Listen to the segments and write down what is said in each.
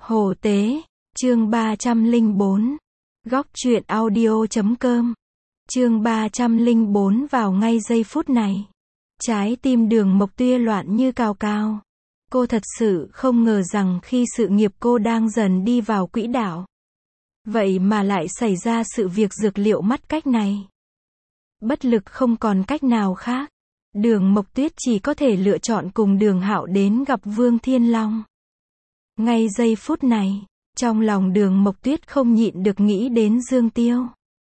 Hồ Tế, chương 304. Góc truyện audio.com. Chương 304. Vào ngay giây phút này, trái tim Đường Mộc Tuyết loạn như cào cào. Cô thật sự không ngờ rằng khi sự nghiệp cô đang dần đi vào quỹ đạo, vậy mà lại xảy ra sự việc dược liệu mất cách này. Bất lực không còn cách nào khác, Đường Mộc Tuyết chỉ có thể lựa chọn cùng Đường Hạo đến gặp Vương Thiên Long. Ngay giây phút này, trong lòng Đường Mộc Tuyết không nhịn được nghĩ đến Dương Tiêu.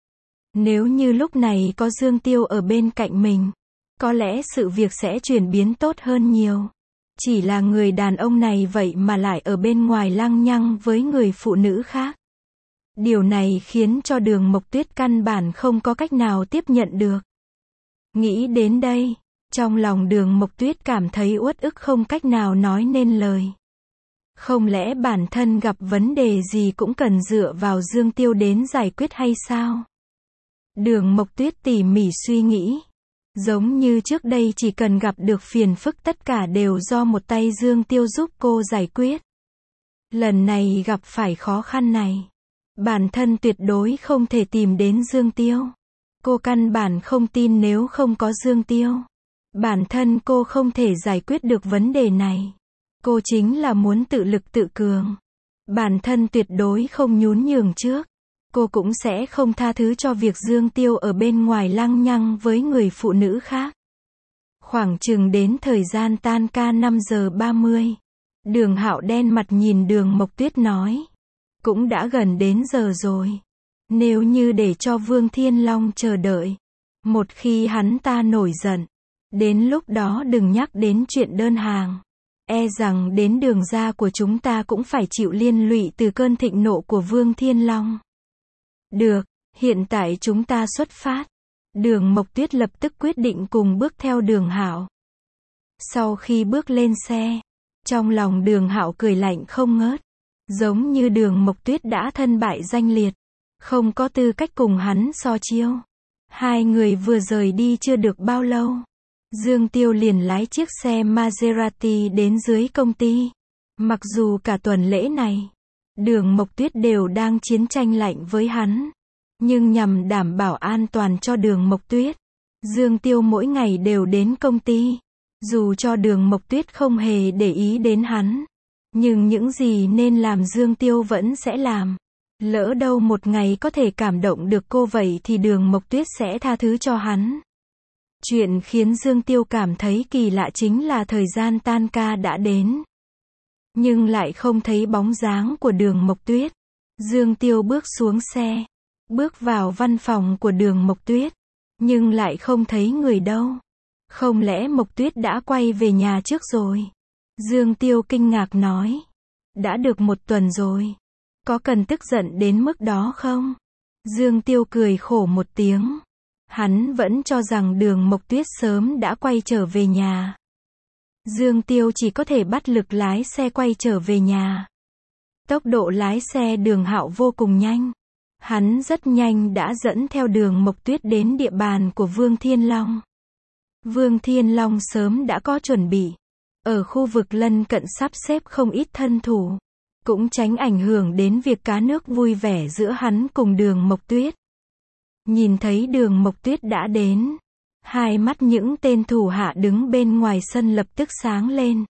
Nếu như lúc này có Dương Tiêu ở bên cạnh mình, có lẽ sự việc sẽ chuyển biến tốt hơn nhiều. Chỉ là người đàn ông này vậy mà lại ở bên ngoài lăng nhăng với người phụ nữ khác. Điều này khiến cho Đường Mộc Tuyết căn bản không có cách nào tiếp nhận được. Nghĩ đến đây, trong lòng Đường Mộc Tuyết cảm thấy uất ức không cách nào nói nên lời. Không lẽ bản thân gặp vấn đề gì cũng cần dựa vào Dương Tiêu đến giải quyết hay sao? Đường Mộc Tuyết tỉ mỉ suy nghĩ. Giống như trước đây chỉ cần gặp được phiền phức tất cả đều do một tay Dương Tiêu giúp cô giải quyết. Lần này gặp phải khó khăn này, bản thân tuyệt đối không thể tìm đến Dương Tiêu. Cô căn bản không tin nếu không có Dương Tiêu, bản thân cô không thể giải quyết được vấn đề này. Cô chính là muốn tự lực tự cường. Bản thân tuyệt đối không nhún nhường trước. Cô cũng sẽ không tha thứ cho việc Dương Tiêu ở bên ngoài lăng nhăng với người phụ nữ khác. Khoảng chừng đến thời gian tan ca 5 giờ 30. Đường Hạo đen mặt nhìn Đường Mộc Tuyết nói. Cũng đã gần đến giờ rồi. Nếu như để cho Vương Thiên Long chờ đợi, một khi hắn ta nổi giận, đến lúc đó đừng nhắc đến chuyện đơn hàng. E rằng đến Đường gia của chúng ta cũng phải chịu liên lụy từ cơn thịnh nộ của Vương Thiên Long. Được, hiện tại chúng ta xuất phát. Đường Mộc Tuyết lập tức quyết định cùng bước theo Đường Hạo. Sau khi bước lên xe, trong lòng Đường Hạo cười lạnh không ngớt. Giống như Đường Mộc Tuyết đã thân bại danh liệt, không có tư cách cùng hắn so chiêu. Hai người vừa rời đi chưa được bao lâu, Dương Tiêu liền lái chiếc xe Maserati đến dưới công ty. Mặc dù cả tuần lễ này, Đường Mộc Tuyết đều đang chiến tranh lạnh với hắn, nhưng nhằm đảm bảo an toàn cho Đường Mộc Tuyết, Dương Tiêu mỗi ngày đều đến công ty. Dù cho Đường Mộc Tuyết không hề để ý đến hắn, nhưng những gì nên làm Dương Tiêu vẫn sẽ làm. Lỡ đâu một ngày có thể cảm động được cô vậy thì Đường Mộc Tuyết sẽ tha thứ cho hắn. Chuyện khiến Dương Tiêu cảm thấy kỳ lạ chính là thời gian tan ca đã đến, nhưng lại không thấy bóng dáng của Đường Mộc Tuyết. Dương Tiêu bước xuống xe, bước vào văn phòng của Đường Mộc Tuyết, nhưng lại không thấy người đâu. Không lẽ Mộc Tuyết đã quay về nhà trước rồi? Dương Tiêu kinh ngạc nói. Đã được một tuần rồi. Có cần tức giận đến mức đó không? Dương Tiêu cười khổ một tiếng. Hắn vẫn cho rằng Đường Mộc Tuyết sớm đã quay trở về nhà. Dương Tiêu chỉ có thể bắt lực lái xe quay trở về nhà. Tốc độ lái xe Đường Hạo vô cùng nhanh. Hắn rất nhanh đã dẫn theo Đường Mộc Tuyết đến địa bàn của Vương Thiên Long. Vương Thiên Long sớm đã có chuẩn bị. Ở khu vực lân cận sắp xếp không ít thân thủ, cũng tránh ảnh hưởng đến việc cá nước vui vẻ giữa hắn cùng Đường Mộc Tuyết. Nhìn thấy Đường Mộc Tuyết đã đến, hai mắt những tên thủ hạ đứng bên ngoài sân lập tức sáng lên.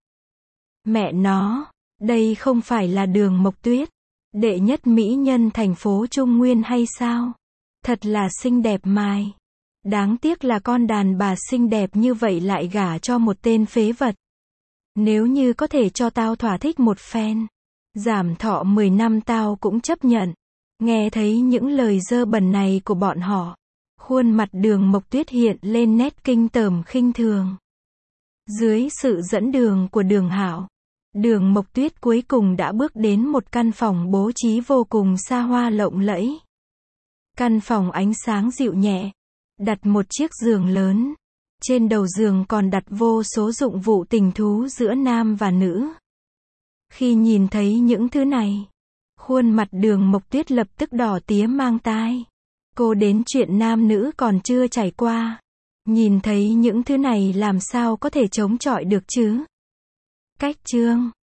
Mẹ nó, đây không phải là Đường Mộc Tuyết, đệ nhất mỹ nhân thành phố Trung Nguyên hay sao? Thật là xinh đẹp mài. Đáng tiếc là con đàn bà xinh đẹp như vậy lại gả cho một tên phế vật. Nếu như có thể cho tao thỏa thích một phen, giảm thọ 10 năm tao cũng chấp nhận. Nghe thấy những lời dơ bẩn này của bọn họ, khuôn mặt Đường Mộc Tuyết hiện lên nét kinh tởm khinh thường. Dưới sự dẫn đường của Đường Hạo, Đường Mộc Tuyết cuối cùng đã bước đến một căn phòng bố trí vô cùng xa hoa lộng lẫy. Căn phòng ánh sáng dịu nhẹ, đặt một chiếc giường lớn. Trên đầu giường còn đặt vô số dụng vụ tình thú giữa nam và nữ. Khi nhìn thấy những thứ này, khuôn mặt Đường Mộc Tuyết lập tức đỏ tía mang tai. Cô đến chuyện nam nữ còn chưa trải qua. Nhìn thấy những thứ này làm sao có thể chống chọi được chứ? Cách chương